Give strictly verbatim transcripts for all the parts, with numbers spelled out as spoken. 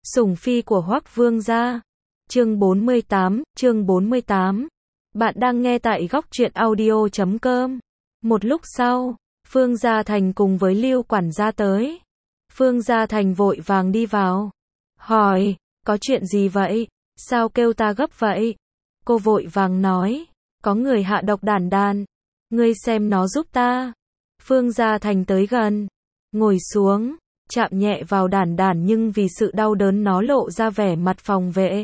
Sủng phi của Hoắc Vương gia. Chương bốn mươi tám, chương bốn mươi tám. Bạn đang nghe tại góc truyện audio chấm com. Một lúc sau, Phương Gia Thành cùng với Lưu quản gia tới. Phương Gia Thành vội vàng đi vào. Hỏi, có chuyện gì vậy? Sao kêu ta gấp vậy? Cô vội vàng nói, có người hạ độc Đản Đản. Ngươi xem nó giúp ta. Phương Gia Thành tới gần, ngồi xuống, chạm nhẹ vào Đản Đản nhưng vì sự đau đớn nó lộ ra vẻ mặt phòng vệ.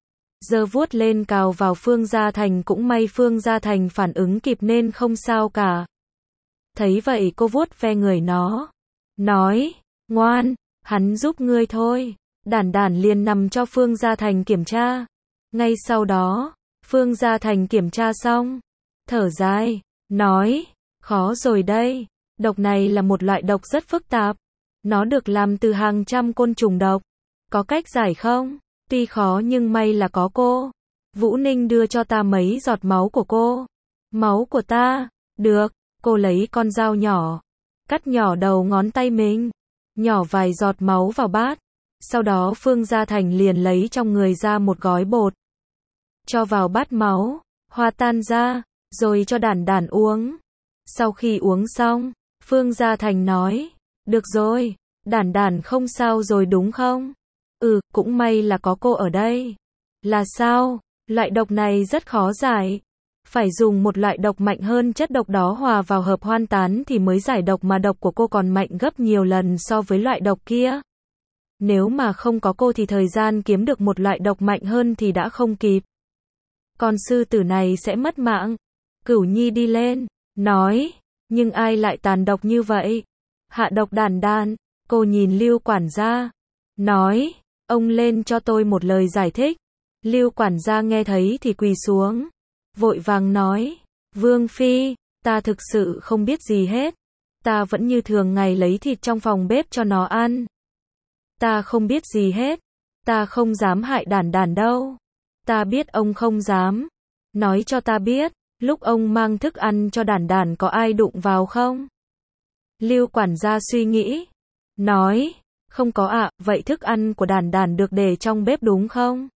Giơ vuốt lên cào vào Phương Gia Thành, cũng may Phương Gia Thành phản ứng kịp nên không sao cả. Thấy vậy cô vuốt ve người nó, nói, ngoan, hắn giúp ngươi thôi. Đản Đản liền nằm cho Phương Gia Thành kiểm tra. Ngay sau đó, Phương Gia Thành kiểm tra xong, thở dài, nói, khó rồi đây, độc này là một loại độc rất phức tạp. Nó được làm từ hàng trăm côn trùng độc. Có cách giải không? Tuy khó nhưng may là có cô. Vũ Ninh đưa cho ta mấy giọt máu của cô. Máu của ta? Được. Cô lấy con dao nhỏ, cắt nhỏ đầu ngón tay mình, nhỏ vài giọt máu vào bát. Sau đó Phương Gia Thành liền lấy trong người ra một gói bột, cho vào bát máu, hòa tan ra, rồi cho Đản Đản uống. Sau khi uống xong, Phương Gia Thành nói, được rồi, Đản Đản không sao rồi đúng không? Ừ, cũng may là có cô ở đây. Là sao? Loại độc này rất khó giải. Phải dùng một loại độc mạnh hơn chất độc đó hòa vào hợp hoan tán thì mới giải độc, mà độc của cô còn mạnh gấp nhiều lần so với loại độc kia. Nếu mà không có cô thì thời gian kiếm được một loại độc mạnh hơn thì đã không kịp. Con sư tử này sẽ mất mạng. Cửu Nhi đi lên, nói, nhưng ai lại tàn độc như vậy? Hạ độc Đản Đản. Cô nhìn Lưu quản gia, nói, ông lên cho tôi một lời giải thích. Lưu quản gia nghe thấy thì quỳ xuống, vội vàng nói, Vương Phi, ta thực sự không biết gì hết. Ta vẫn như thường ngày lấy thịt trong phòng bếp cho nó ăn. Ta không biết gì hết. Ta không dám hại Đản Đản đâu. Ta biết ông không dám. Nói cho ta biết, lúc ông mang thức ăn cho Đản Đản có ai đụng vào không? Lưu quản gia suy nghĩ, nói, không có ạ. Vậy thức ăn của Đản Đản được để trong bếp đúng không?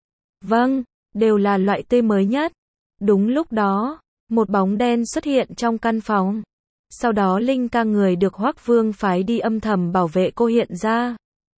Vâng, đều là loại tươi mới nhất. Đúng lúc đó, một bóng đen xuất hiện trong căn phòng. Sau đó Linh ca người được Hoắc Vương phái đi âm thầm bảo vệ cô hiện ra.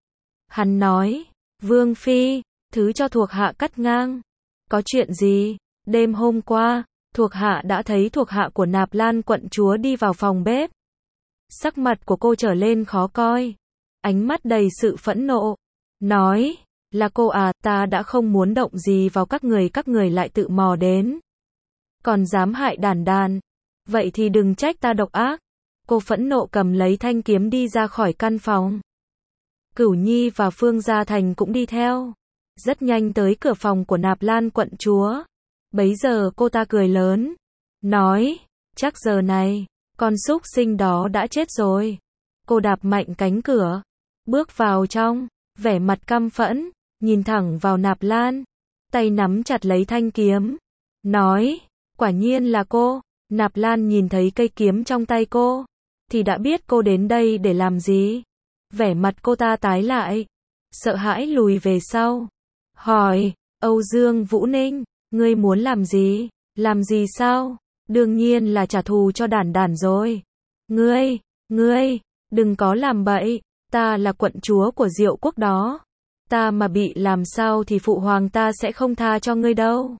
Hắn nói, Vương Phi, thứ cho thuộc hạ cắt ngang. Có chuyện gì? Đêm hôm qua, thuộc hạ đã thấy thuộc hạ của Nạp Lan quận chúa đi vào phòng bếp. Sắc mặt của cô trở lên khó coi, ánh mắt đầy sự phẫn nộ, nói, là cô à, ta đã không muốn động gì vào các người, các người lại tự mò đến. Còn dám hại Đản Đản, vậy thì đừng trách ta độc ác. Cô phẫn nộ cầm lấy thanh kiếm đi ra khỏi căn phòng. Cửu Nhi và Phương Gia Thành cũng đi theo. Rất nhanh tới cửa phòng của Nạp Lan quận chúa. Bấy giờ cô ta cười lớn, nói, chắc giờ này, con súc sinh đó đã chết rồi. Cô đạp mạnh cánh cửa, bước vào trong, vẻ mặt căm phẫn, nhìn thẳng vào Nạp Lan, tay nắm chặt lấy thanh kiếm, nói, quả nhiên là cô. Nạp Lan nhìn thấy cây kiếm trong tay cô, thì đã biết cô đến đây để làm gì. Vẻ mặt cô ta tái lại, sợ hãi lùi về sau, hỏi, Âu Dương Vũ Ninh, ngươi muốn làm gì? Làm gì sao? Đương nhiên là trả thù cho Đản Đản rồi. Ngươi, ngươi, đừng có làm bậy, ta là quận chúa của Diệu quốc đó. Ta mà bị làm sao thì phụ hoàng ta sẽ không tha cho ngươi đâu.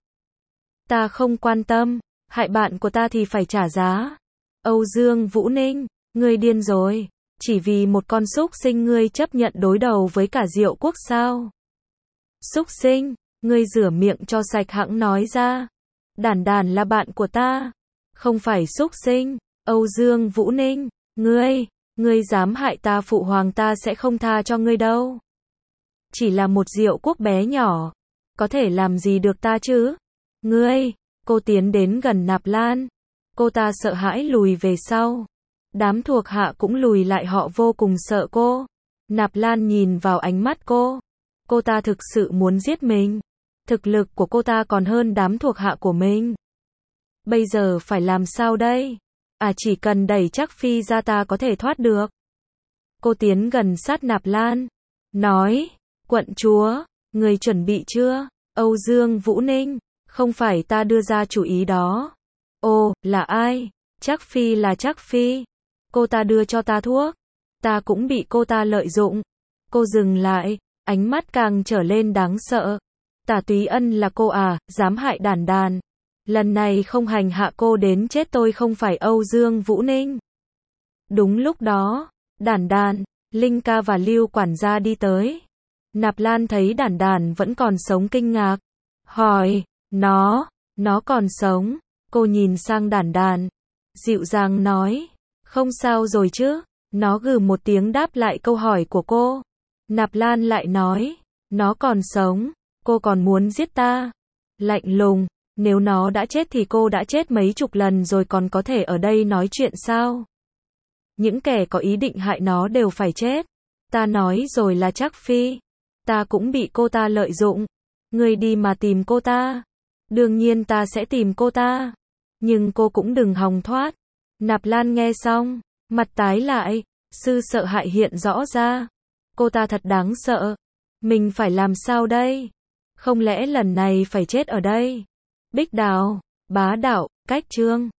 Ta không quan tâm, hại bạn của ta thì phải trả giá. Âu Dương Vũ Ninh, ngươi điên rồi, chỉ vì một con súc sinh ngươi chấp nhận đối đầu với cả Diệu quốc sao? Súc sinh, ngươi rửa miệng cho sạch hẵng nói ra. Đản Đản là bạn của ta, không phải súc sinh. Âu Dương Vũ Ninh, ngươi, ngươi dám hại ta, phụ hoàng ta sẽ không tha cho ngươi đâu. Chỉ là một Diệu quốc bé nhỏ, có thể làm gì được ta chứ? Ngươi, cô tiến đến gần Nạp Lan, cô ta sợ hãi lùi về sau. Đám thuộc hạ cũng lùi lại, họ vô cùng sợ cô. Nạp Lan nhìn vào ánh mắt cô, cô ta thực sự muốn giết mình. Thực lực của cô ta còn hơn đám thuộc hạ của mình. Bây giờ phải làm sao đây? À, chỉ cần đẩy Trác Phi ra ta có thể thoát được. Cô tiến gần sát Nạp Lan, nói, Quận chúa, người chuẩn bị chưa? Âu Dương Vũ Ninh, không phải ta đưa ra chủ ý đó. Ồ, là ai? Trác Phi là Trác Phi. Cô ta đưa cho ta thuốc. Ta cũng bị cô ta lợi dụng. Cô dừng lại, ánh mắt càng trở lên đáng sợ. Tả Túy Ân là cô à, dám hại Đản Đản. Lần này không hành hạ cô đến chết tôi không phải Âu Dương Vũ Ninh. Đúng lúc đó, Đản Đản, Linh ca và Lưu quản gia đi tới. Nạp Lan thấy Đản Đản vẫn còn sống kinh ngạc. Hỏi, nó, nó còn sống. Cô nhìn sang Đản Đản, dịu dàng nói, không sao rồi chứ. Nó gừ một tiếng đáp lại câu hỏi của cô. Nạp Lan lại nói, nó còn sống, cô còn muốn giết ta. Lạnh lùng, nếu nó đã chết thì cô đã chết mấy chục lần rồi còn có thể ở đây nói chuyện sao? Những kẻ có ý định hại nó đều phải chết. Ta nói rồi là Trác Phi. Ta cũng bị cô ta lợi dụng. Ngươi đi mà tìm cô ta. Đương nhiên ta sẽ tìm cô ta. Nhưng cô cũng đừng hòng thoát. Nạp Lan nghe xong, mặt tái lại, sự sợ hãi hiện rõ ra. Cô ta thật đáng sợ. Mình phải làm sao đây? Không lẽ lần này phải chết ở đây? Bích Đào, Bá Đạo, Cách Chương